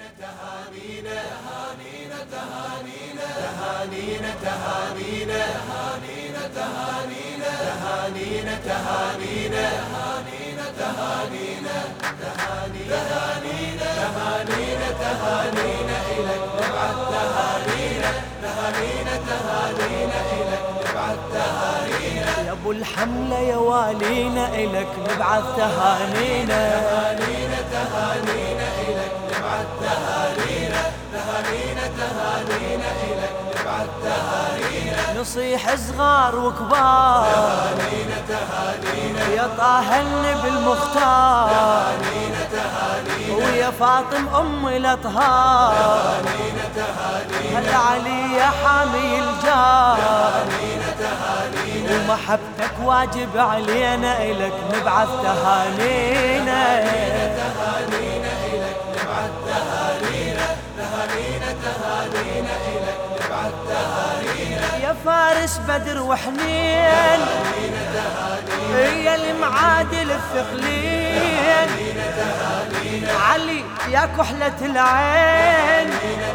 تهانينا تهانينا تهانينا تهانينا تهانينا تهانينا تهانينا تهانينا تهانينا تهانينا تهانينا تهانينا تهانينا إلك نبعث تهانينا تهانينا تهانينا إلك نبعث تهانينا يا ابو الحملة يا والينا إلك نبعث تهانينا تهانينا تهانينا إلك نبعث تهانينا تهانينا تهانينا إلك نبعث تهانينا نصيح صغار وكبار تهانينا تهانينا يا طه النبي المختار تهانينا تهانينا ويا فاطم أم الأطهار تهانينا تهانينا هل علي يا حامي الجار تهانينا تهانينا ومحبتك واجب علينا إلك نبعث تهانينا تهانينا إلك نبعث تهانينا تهانينا تهانينا إلك نبعث تهانينا يا فارس بدر وحنين يا المعادل الثقلين علي يا كحلة العين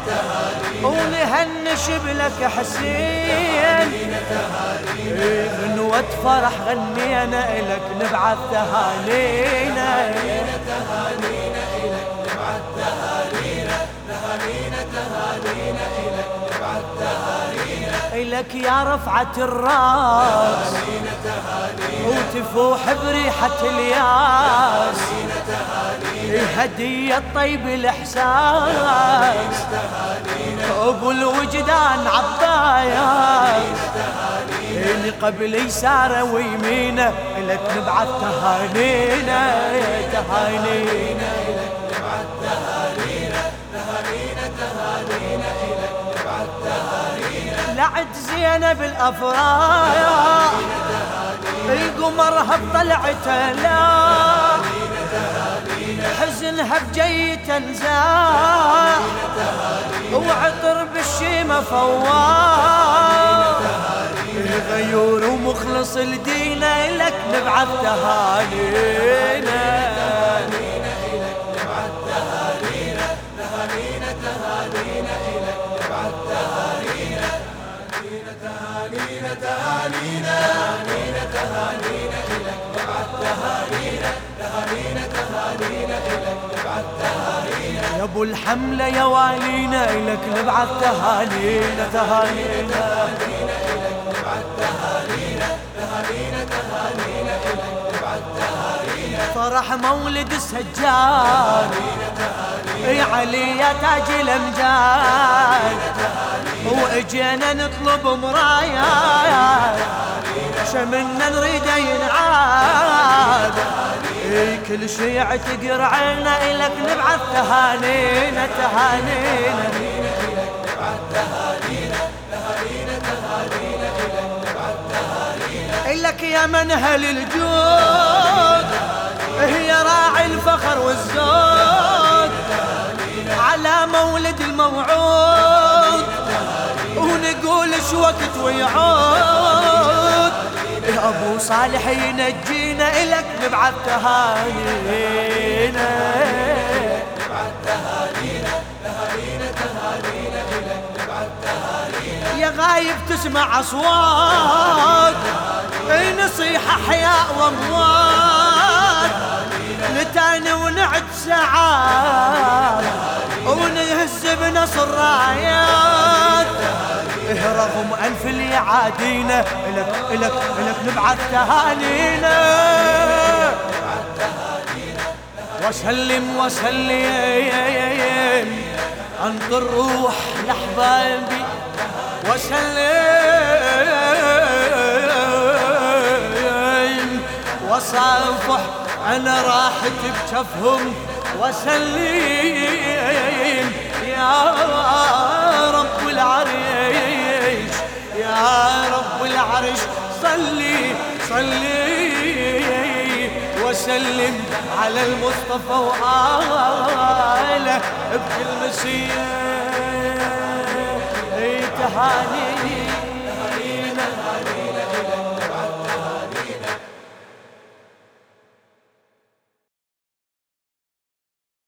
ونهنش بلك حسين غنوة فرح غنينا إلك نبعث تهانينا تهانينا إلك نبعث تهانينا تهانينا تهانينا إلك نبعث تهانينا إلك يا رفعة الراس تهانينا تهانينا وتفوح بريحة الياس تهانينا هدية طيب الإحساس أبو الوجدان عباياس إني قبل يساره ويمينه إلك نبعث تهانينا تهانينا إلك نبعث تهانينا تهانينا تهانينا إلك نبعث تهانينا لعد زينب الأفراح القمرها بطلعته لا حزنها بجيته نزاح وعطر بالشيمة فواح غيور ومخلص لدينا لك نبعث تهانينا إلك نبعث تهانينا تهانينا تهانينا إلك نبعث تهانينا تهانينا تهانينا تهانينا إلك نبعث تهانينا تهانينا تهانينا إلك نبعث تهانينا يا ابو الحملة يا والينا إلك نبعث تهانينا تهانينا إلك نبعث تهانينا تهانينا تهانينا إلك نبعث تهانينا فرح مولد السجاد يا علي يا تاج الامجاد واجينا نطلب مرايات شمنا نريده ينعاد كل شي اعتقر عنا إلك نبعث تهانينا تهانينا إلك يا منهل الجود هي راعي الفخر والزود على مولد الموعود ونقول شو وقت ويعود يا أبو صالح ينجينا إلك نبعث تهانينا يا غايب تسمع أصوات نصيح أحياء وأموات نتاني ونعد ساعات ونهز بنصر رايات رغم ألف اللي يعادينا إلك نبعث تهانينا وسلم وسلم انطر الروح لأحبابي وسلم وصافح أنا راحت بجفهم وسلم يا رب العرش يا رب العرش صلي وسلم على المصطفى وآله بكل مسية تهاني